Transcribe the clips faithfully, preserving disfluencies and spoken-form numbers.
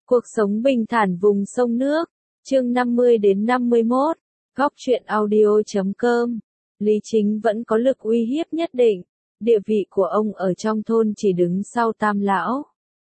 Cuộc sống bình thản vùng sông nước, chương năm mươi đến năm mươi mốt, góc truyện audio chấm com. Lý Chính vẫn có lực uy hiếp nhất định, địa vị của ông ở trong thôn chỉ đứng sau Tam lão.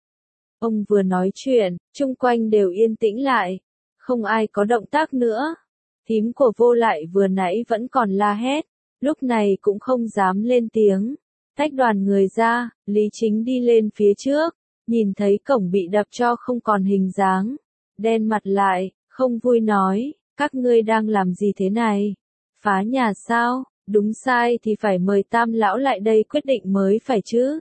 Ông vừa nói chuyện, chung quanh đều yên tĩnh lại, không ai có động tác nữa. Thím của Vô Lại vừa nãy vẫn còn la hét, lúc này cũng không dám lên tiếng. Tách đoàn người ra, Lý Chính đi lên phía trước, nhìn thấy cổng bị đập cho không còn hình dáng. Đen mặt lại, không vui nói, các ngươi đang làm gì thế này? Phá nhà sao? Đúng sai thì phải mời Tam lão lại đây quyết định mới phải chứ.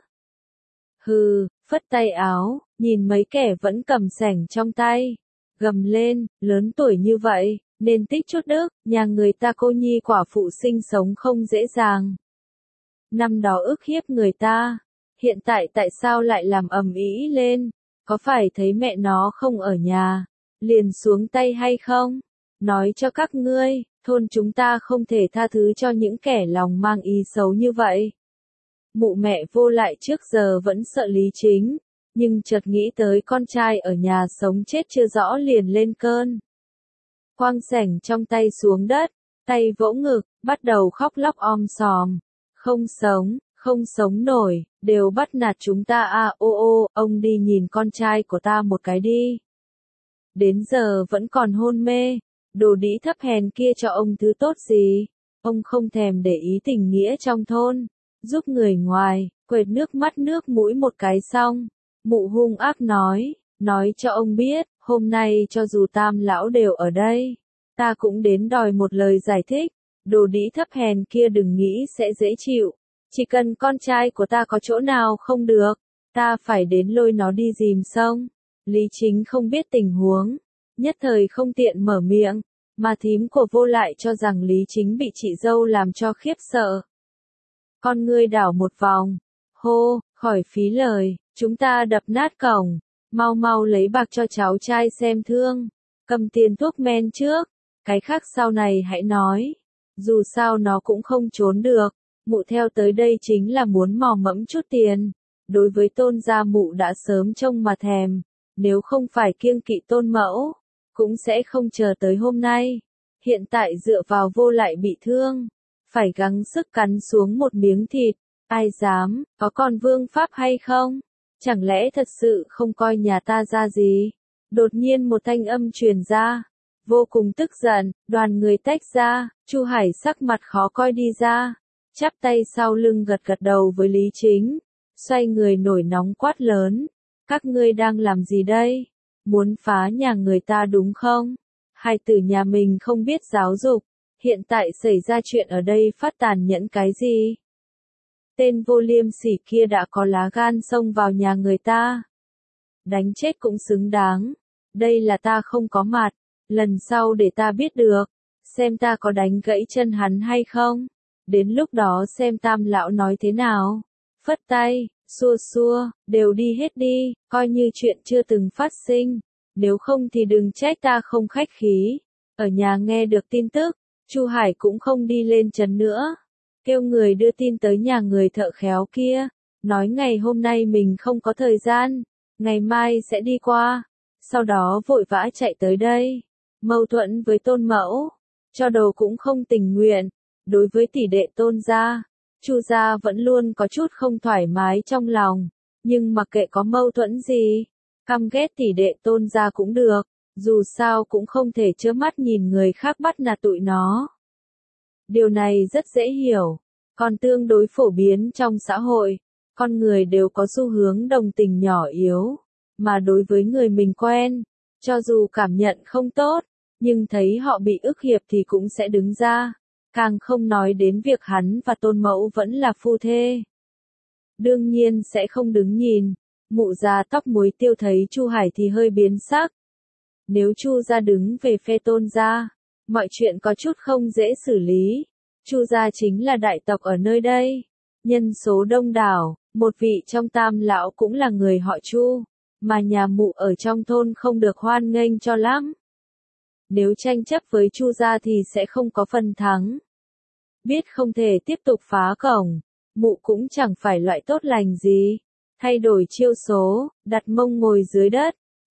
Hừ, phất tay áo, nhìn mấy kẻ vẫn cầm sẻng trong tay. Gầm lên, lớn tuổi như vậy, nên tích chút đức, nhà người ta cô nhi quả phụ sinh sống không dễ dàng. Năm đó ức hiếp người ta, hiện tại tại sao lại làm ầm ĩ lên, có phải thấy mẹ nó không ở nhà, liền xuống tay hay không? Nói cho các ngươi, thôn chúng ta không thể tha thứ cho những kẻ lòng mang ý xấu như vậy. Mụ mẹ Vô Lại trước giờ vẫn sợ Lý Chính, nhưng chợt nghĩ tới con trai ở nhà sống chết chưa rõ liền lên cơn. Quăng sẻng trong tay xuống đất, tay vỗ ngực, bắt đầu khóc lóc om sòm. Không sống, không sống nổi, đều bắt nạt chúng ta à ô ô, ông đi nhìn con trai của ta một cái đi. Đến giờ vẫn còn hôn mê, đồ đĩ thấp hèn kia cho ông thứ tốt gì, ông không thèm để ý tình nghĩa trong thôn, giúp người ngoài, quệt nước mắt nước mũi một cái xong. Mụ hung ác nói, nói cho ông biết, hôm nay cho dù Tam lão đều ở đây, ta cũng đến đòi một lời giải thích. Đồ đĩ thấp hèn kia đừng nghĩ sẽ dễ chịu, chỉ cần con trai của ta có chỗ nào không được, ta phải đến lôi nó đi dìm sông. Lý Chính không biết tình huống, nhất thời không tiện mở miệng, mà thím của Vô Lại cho rằng Lý Chính bị chị dâu làm cho khiếp sợ. Con ngươi đảo một vòng, hô, khỏi phí lời, chúng ta đập nát cổng, mau mau lấy bạc cho cháu trai xem thương, cầm tiền thuốc men trước, cái khác sau này hãy nói. Dù sao nó cũng không trốn được, mụ theo tới đây chính là muốn mò mẫm chút tiền. Đối với Tôn gia mụ đã sớm trông mà thèm, nếu không phải kiêng kỵ Tôn mẫu, cũng sẽ không chờ tới hôm nay. Hiện tại dựa vào Vô Lại bị thương, phải gắng sức cắn xuống một miếng thịt, ai dám, có còn vương pháp hay không? Chẳng lẽ thật sự không coi nhà ta ra gì? Đột nhiên một thanh âm truyền ra. Vô cùng tức giận, đoàn người tách ra, Chu Hải sắc mặt khó coi đi ra, chắp tay sau lưng gật gật đầu với Lý Chính, xoay người nổi nóng quát lớn, các ngươi đang làm gì đây? Muốn phá nhà người ta đúng không? Hai tử nhà mình không biết giáo dục, hiện tại xảy ra chuyện ở đây phát tàn nhẫn cái gì? Tên vô liêm sỉ kia đã có lá gan xông vào nhà người ta. Đánh chết cũng xứng đáng, đây là ta không có mặt. Lần sau để ta biết được, xem ta có đánh gãy chân hắn hay không. Đến lúc đó xem Tam lão nói thế nào. Phất tay, xua xua, đều đi hết đi, coi như chuyện chưa từng phát sinh. Nếu không thì đừng trách ta không khách khí. Ở nhà nghe được tin tức, Chu Hải cũng không đi lên trấn nữa. Kêu người đưa tin tới nhà người thợ khéo kia, nói ngày hôm nay mình không có thời gian, ngày mai sẽ đi qua. Sau đó vội vã chạy tới đây. Mâu thuẫn với Tôn mẫu, cho đồ cũng không tình nguyện. Đối với tỷ đệ Tôn gia, Chu gia vẫn luôn có chút không thoải mái trong lòng, nhưng mặc kệ có mâu thuẫn gì, căm ghét tỷ đệ Tôn gia cũng được, dù sao cũng không thể trơ mắt nhìn người khác bắt nạt tụi nó. Điều này rất dễ hiểu, còn tương đối phổ biến trong xã hội, con người đều có xu hướng đồng tình nhỏ yếu, mà đối với người mình quen, cho dù cảm nhận không tốt, nhưng thấy họ bị ức hiếp thì cũng sẽ đứng ra, càng không nói đến việc hắn và Tôn mẫu vẫn là phu thê. Đương nhiên sẽ không đứng nhìn, mụ già tóc muối tiêu thấy Chu Hải thì hơi biến sắc. Nếu Chu gia đứng về phe Tôn gia, mọi chuyện có chút không dễ xử lý. Chu gia chính là đại tộc ở nơi đây, nhân số đông đảo, một vị trong Tam lão cũng là người họ Chu, mà nhà mụ ở trong thôn không được hoan nghênh cho lắm. Nếu tranh chấp với Chu gia thì sẽ không có phần thắng. Biết không thể tiếp tục phá cổng, mụ cũng chẳng phải loại tốt lành gì. Thay đổi chiêu số, đặt mông ngồi dưới đất,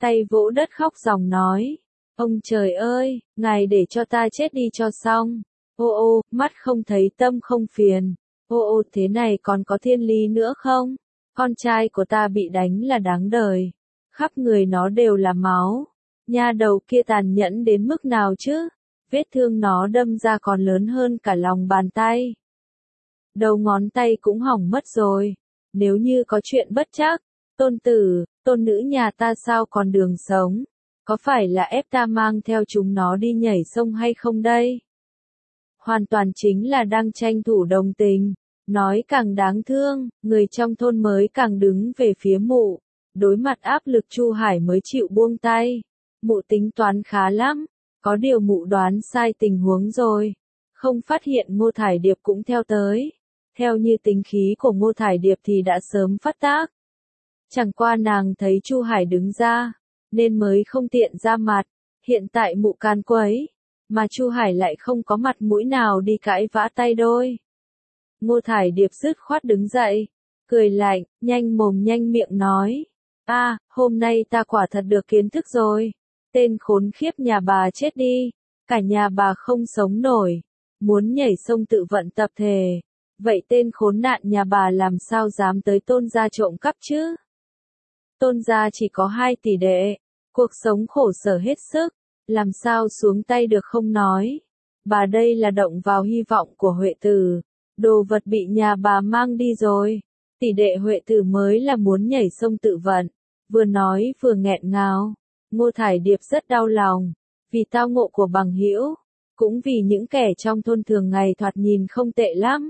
tay vỗ đất khóc ròng nói. Ông trời ơi, ngài để cho ta chết đi cho xong. Ô ô, mắt không thấy tâm không phiền. Ô ô, thế này còn có thiên lý nữa không? Con trai của ta bị đánh là đáng đời. Khắp người nó đều là máu. Nha đầu kia tàn nhẫn đến mức nào chứ? Vết thương nó đâm ra còn lớn hơn cả lòng bàn tay. Đầu ngón tay cũng hỏng mất rồi. Nếu như có chuyện bất trắc, tôn tử, tôn nữ nhà ta sao còn đường sống? Có phải là ép ta mang theo chúng nó đi nhảy sông hay không đây? Hoàn toàn chính là đang tranh thủ đồng tình. Nói càng đáng thương, người trong thôn mới càng đứng về phía mụ. Đối mặt áp lực Chu Hải mới chịu buông tay. Mụ tính toán khá lắm. Có điều mụ đoán sai tình huống rồi. Không phát hiện Ngô Thải Điệp cũng theo tới. Theo như tính khí của Ngô Thải Điệp thì đã sớm phát tác. Chẳng qua nàng thấy Chu Hải đứng ra, nên mới không tiện ra mặt. Hiện tại mụ can quấy, mà Chu Hải lại không có mặt mũi nào đi cãi vã tay đôi. Ngô Thải Điệp dứt khoát đứng dậy, cười lạnh, nhanh mồm nhanh miệng nói. A, à, hôm nay ta quả thật được kiến thức rồi. Tên khốn khiếp nhà bà chết đi, cả nhà bà không sống nổi, muốn nhảy sông tự vận tập thể. Vậy tên khốn nạn nhà bà làm sao dám tới Tôn gia trộm cắp chứ? Tôn gia chỉ có hai tỷ đệ, cuộc sống khổ sở hết sức, làm sao xuống tay được không nói. Bà đây là động vào hy vọng của Huệ Tử, đồ vật bị nhà bà mang đi rồi. Tỷ đệ Huệ Tử mới là muốn nhảy sông tự vận, vừa nói vừa nghẹn ngào. Ngô Thải Điệp rất đau lòng, vì tao ngộ của bằng hữu, cũng vì những kẻ trong thôn thường ngày thoạt nhìn không tệ lắm.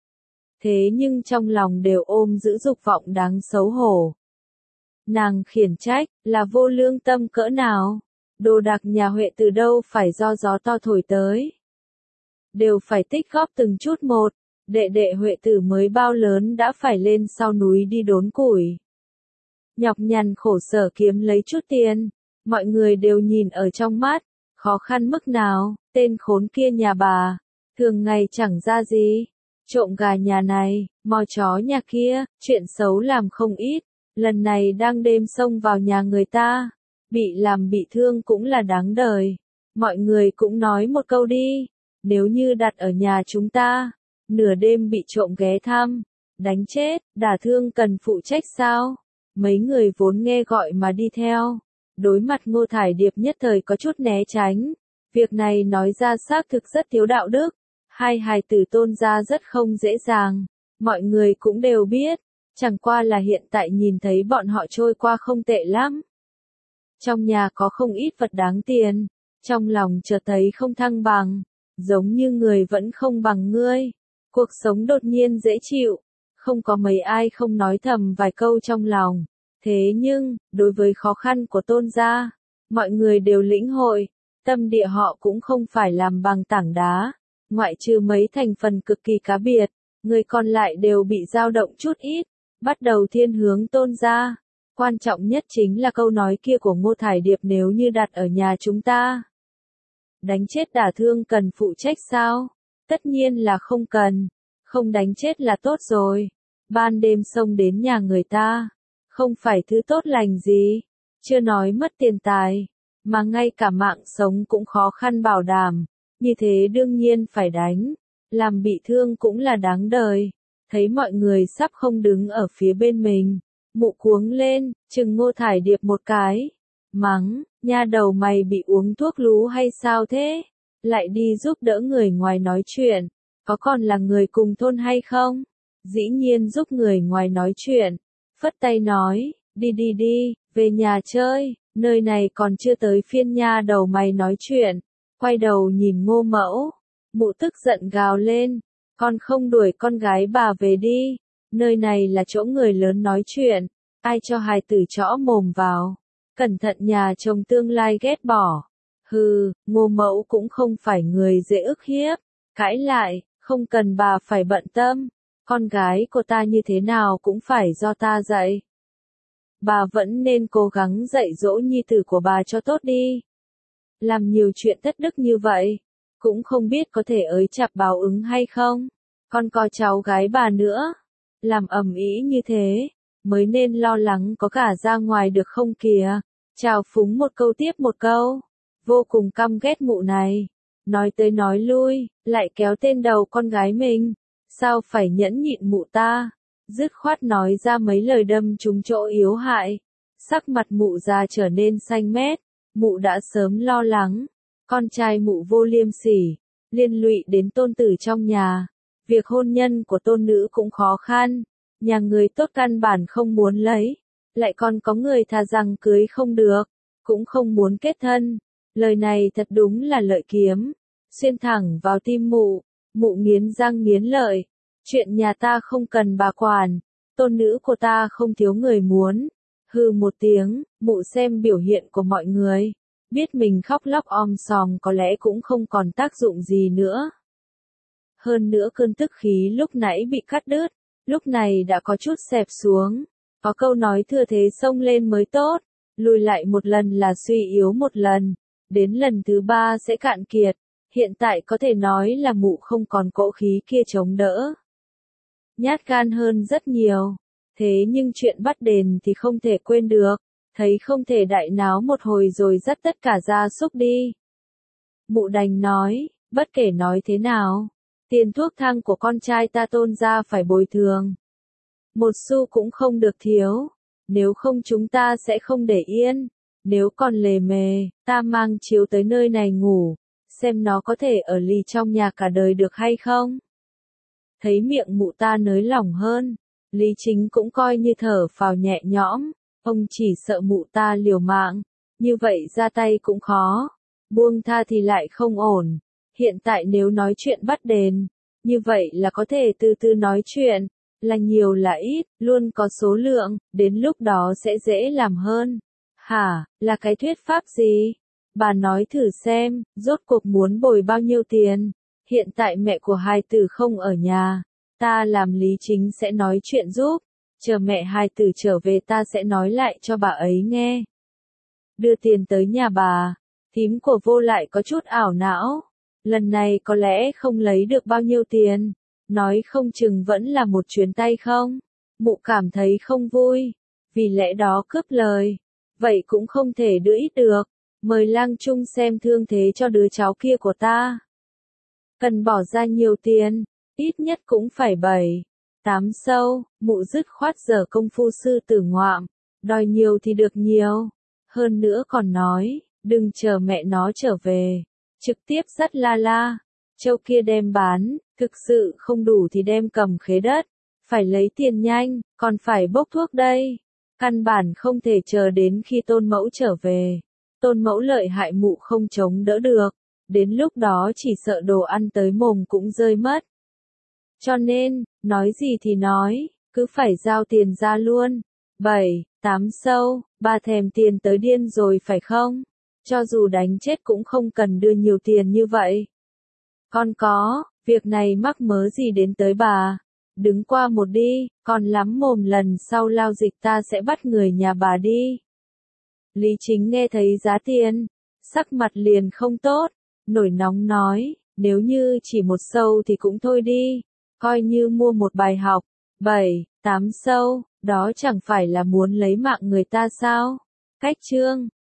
Thế nhưng trong lòng đều ôm giữ dục vọng đáng xấu hổ. Nàng khiển trách, là vô lương tâm cỡ nào, đồ đạc nhà Huệ từ đâu phải do gió to thổi tới. Đều phải tích góp từng chút một, đệ đệ Huệ tử mới bao lớn đã phải lên sau núi đi đốn củi. Nhọc nhằn khổ sở kiếm lấy chút tiền, mọi người đều nhìn ở trong mắt, khó khăn mức nào, tên khốn kia nhà bà, thường ngày chẳng ra gì. Trộm gà nhà này, mò chó nhà kia, chuyện xấu làm không ít, lần này đang đêm xông vào nhà người ta, bị làm bị thương cũng là đáng đời. Mọi người cũng nói một câu đi, nếu như đặt ở nhà chúng ta, nửa đêm bị trộm ghé thăm, đánh chết, đả thương cần phụ trách sao? Mấy người vốn nghe gọi mà đi theo, đối mặt Ngô Thải Điệp nhất thời có chút né tránh, việc này nói ra xác thực rất thiếu đạo đức. Hai hài tử Tôn gia rất không dễ dàng, mọi người cũng đều biết, chẳng qua là hiện tại nhìn thấy bọn họ trôi qua không tệ lắm. Trong nhà có không ít vật đáng tiền, trong lòng chợt thấy không thăng bằng, giống như người vẫn không bằng ngươi. Cuộc sống đột nhiên dễ chịu, không có mấy ai không nói thầm vài câu trong lòng. Thế nhưng, đối với khó khăn của Tôn gia, mọi người đều lĩnh hội, tâm địa họ cũng không phải làm bằng tảng đá. Ngoại trừ mấy thành phần cực kỳ cá biệt, người còn lại đều bị dao động chút ít, bắt đầu thiên hướng Tôn gia. Quan trọng nhất chính là câu nói kia của Ngô Thải Điệp, nếu như đặt ở nhà chúng ta. Đánh chết đả thương cần phụ trách sao? Tất nhiên là không cần, không đánh chết là tốt rồi. Ban đêm xông đến nhà người ta, không phải thứ tốt lành gì, chưa nói mất tiền tài, mà ngay cả mạng sống cũng khó khăn bảo đảm. Như thế đương nhiên phải đánh, làm bị thương cũng là đáng đời. Thấy mọi người sắp không đứng ở phía bên mình, mụ cuống lên, chừng Ngô Thải Điệp một cái, mắng, nha đầu mày bị uống thuốc lú hay sao thế? Lại đi giúp đỡ người ngoài nói chuyện, có còn là người cùng thôn hay không? Dĩ nhiên giúp người ngoài nói chuyện, phất tay nói, đi đi đi, về nhà chơi, nơi này còn chưa tới phiên nha đầu mày nói chuyện. Quay đầu nhìn Ngô Mẫu, mụ tức giận gào lên, con không đuổi con gái bà về đi, nơi này là chỗ người lớn nói chuyện, ai cho hài tử chõ mồm vào, cẩn thận nhà chồng tương lai ghét bỏ. Hừ, Ngô Mẫu cũng không phải người dễ ức hiếp, cãi lại, không cần bà phải bận tâm, con gái của ta như thế nào cũng phải do ta dạy. Bà vẫn nên cố gắng dạy dỗ nhi tử của bà cho tốt đi. Làm nhiều chuyện thất đức như vậy, cũng không biết có thể ới chạp báo ứng hay không. Con có cháu gái bà nữa, làm ầm ĩ như thế, mới nên lo lắng có cả ra ngoài được không kìa. Chào phúng một câu tiếp một câu, vô cùng căm ghét mụ này, nói tới nói lui, lại kéo tên đầu con gái mình, sao phải nhẫn nhịn mụ ta, dứt khoát nói ra mấy lời đâm trúng chỗ yếu hại, sắc mặt mụ già trở nên xanh mét, mụ đã sớm lo lắng, con trai mụ vô liêm sỉ, liên lụy đến tôn tử trong nhà, việc hôn nhân của tôn nữ cũng khó khăn, nhà người tốt căn bản không muốn lấy, lại còn có người thà rằng cưới không được, cũng không muốn kết thân, lời này thật đúng là lợi kiếm, xuyên thẳng vào tim mụ, mụ nghiến răng nghiến lợi, chuyện nhà ta không cần bà quản, tôn nữ của ta không thiếu người muốn, hừ một tiếng, mụ xem biểu hiện của mọi người, biết mình khóc lóc om sòm có lẽ cũng không còn tác dụng gì nữa. Hơn nữa cơn tức khí lúc nãy bị cắt đứt, lúc này đã có chút xẹp xuống, có câu nói thừa thế xông lên mới tốt, lùi lại một lần là suy yếu một lần, đến lần thứ ba sẽ cạn kiệt, hiện tại có thể nói là mụ không còn cỗ khí kia chống đỡ. Nhát gan hơn rất nhiều, thế nhưng chuyện bắt đền thì không thể quên được, thấy không thể đại náo một hồi rồi dắt tất cả gia súc đi. Mụ đành nói, bất kể nói thế nào, tiền thuốc thang của con trai ta tôn ra phải bồi thường. Một xu cũng không được thiếu, nếu không chúng ta sẽ không để yên, nếu còn lề mề, ta mang chiếu tới nơi này ngủ, xem nó có thể ở lì trong nhà cả đời được hay không. Thấy miệng mụ ta nới lỏng hơn, Lý Chính cũng coi như thở phào nhẹ nhõm, ông chỉ sợ mụ ta liều mạng, như vậy ra tay cũng khó, buông tha thì lại không ổn, hiện tại nếu nói chuyện bắt đền, như vậy là có thể từ từ nói chuyện, là nhiều là ít, luôn có số lượng, đến lúc đó sẽ dễ làm hơn. Hả, là cái thuyết pháp gì? Bà nói thử xem, rốt cuộc muốn bồi bao nhiêu tiền? Hiện tại mẹ của hai tử không ở nhà, ta làm Lý Chính sẽ nói chuyện giúp, chờ mẹ hai tử trở về ta sẽ nói lại cho bà ấy nghe. Đưa tiền tới nhà bà, thím của Vô lại có chút ảo não, lần này có lẽ không lấy được bao nhiêu tiền, nói không chừng vẫn là một chuyến tay không, mụ cảm thấy không vui, vì lẽ đó cướp lời, vậy cũng không thể đưa ít được, mời Lang Trung xem thương thế cho đứa cháu kia của ta. Cần bỏ ra nhiều tiền, ít nhất cũng phải bảy, tám sâu, mụ dứt khoát giờ công phu sư tử ngoạm, đòi nhiều thì được nhiều, hơn nữa còn nói, đừng chờ mẹ nó trở về, trực tiếp dắt La La, châu kia đem bán, thực sự không đủ thì đem cầm khế đất, phải lấy tiền nhanh, còn phải bốc thuốc đây, căn bản không thể chờ đến khi tôn mẫu trở về, tôn mẫu lợi hại mụ không chống đỡ được. Đến lúc đó chỉ sợ đồ ăn tới mồm cũng rơi mất. Cho nên, nói gì thì nói, cứ phải giao tiền ra luôn. bảy, tám sâu, bà thèm tiền tới điên rồi phải không? Cho dù đánh chết cũng không cần đưa nhiều tiền như vậy. Con có, việc này mắc mớ gì đến tới bà? Đứng qua một đi, còn lắm mồm lần sau lao dịch ta sẽ bắt người nhà bà đi. Lý Chính nghe thấy giá tiền, sắc mặt liền không tốt. Nổi nóng nói, nếu như chỉ một sâu thì cũng thôi đi, coi như mua một bài học, bảy, tám sâu, đó chẳng phải là muốn lấy mạng người ta sao? Cách chương